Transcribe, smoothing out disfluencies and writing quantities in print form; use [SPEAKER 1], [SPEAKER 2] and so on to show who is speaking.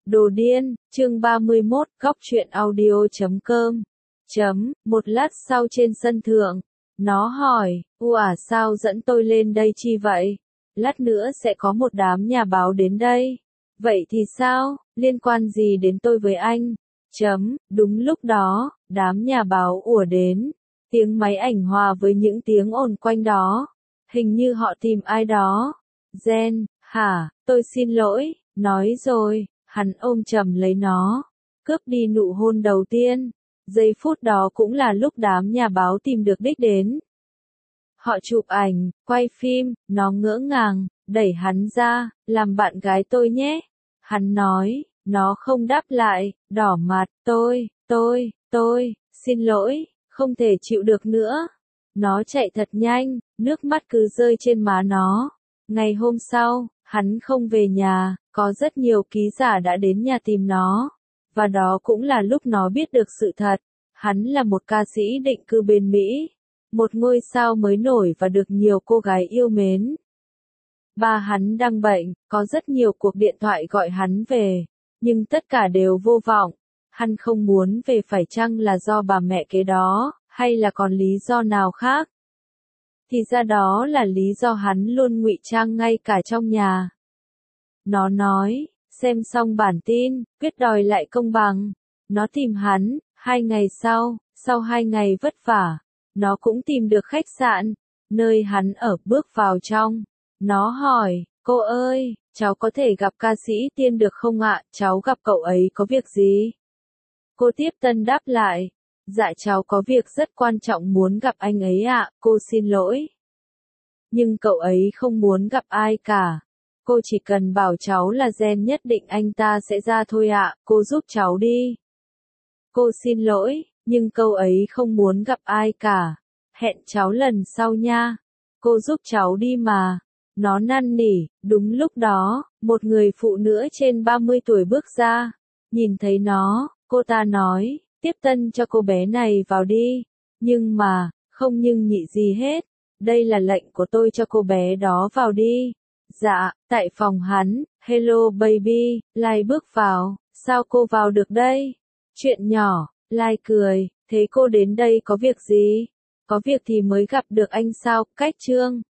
[SPEAKER 1] Đồ điên, chương 31, góc truyện audio.com. Một lát sau trên sân thượng, nó hỏi, sao dẫn tôi lên đây chi vậy? Lát nữa sẽ có một đám nhà báo đến đây. Vậy thì sao, liên quan gì đến tôi với anh? Đúng lúc đó, đám nhà báo ùa đến. Tiếng máy ảnh hòa với những tiếng ồn quanh đó. Hình như họ tìm ai đó. Jen, hả, tôi xin lỗi, nói rồi. Hắn ôm chầm lấy nó, cướp đi nụ hôn đầu tiên. Giây phút đó cũng là lúc đám nhà báo tìm được đích đến. Họ chụp ảnh, quay phim, nó ngỡ ngàng, đẩy hắn ra, làm bạn gái tôi nhé. Hắn nói, nó không đáp lại, đỏ mặt, tôi, xin lỗi, không thể chịu được nữa. Nó chạy thật nhanh, nước mắt cứ rơi trên má nó. Ngày hôm sau, hắn không về nhà, có rất nhiều ký giả đã đến nhà tìm nó. Và đó cũng là lúc nó biết được sự thật. Hắn là một ca sĩ định cư bên Mỹ. Một ngôi sao mới nổi và được nhiều cô gái yêu mến. Ba hắn đang bệnh, có rất nhiều cuộc điện thoại gọi hắn về. Nhưng tất cả đều vô vọng. Hắn không muốn về, phải chăng là do bà mẹ kế đó, hay là còn lý do nào khác? Thì ra đó là lý do hắn luôn ngụy trang ngay cả trong nhà. Nó nói, xem xong bản tin, quyết đòi lại công bằng. Nó tìm hắn, 2 ngày sau 2 ngày vất vả, nó cũng tìm được khách sạn, nơi hắn ở. Bước vào trong. Nó hỏi, cô ơi, cháu có thể gặp ca sĩ Tiên được không ạ? Cháu gặp cậu ấy có việc gì? Cô tiếp tân đáp lại, dạ cháu có việc rất quan trọng muốn gặp anh ấy ạ, cô xin lỗi. Nhưng cậu ấy không muốn gặp ai cả. Cô chỉ cần bảo cháu là Jen, nhất định anh ta sẽ ra thôi ạ, cô giúp cháu đi. Cô xin lỗi, nhưng cậu ấy không muốn gặp ai cả. Hẹn cháu lần sau nha. Cô giúp cháu đi mà. Nó năn nỉ. Đúng lúc đó, một người phụ nữ trên 30 tuổi bước ra. Nhìn thấy nó, cô ta nói, tiếp tân cho cô bé này vào đi. Nhưng mà, không nhưng nhị gì hết. Đây là lệnh của tôi cho cô bé đó vào đi. Dạ, tại phòng hắn. Hello baby, Lai bước vào. Sao cô vào được đây? Chuyện nhỏ. Lai cười, thế cô đến đây có việc gì? Có việc thì mới gặp được anh sao? Cách Trương.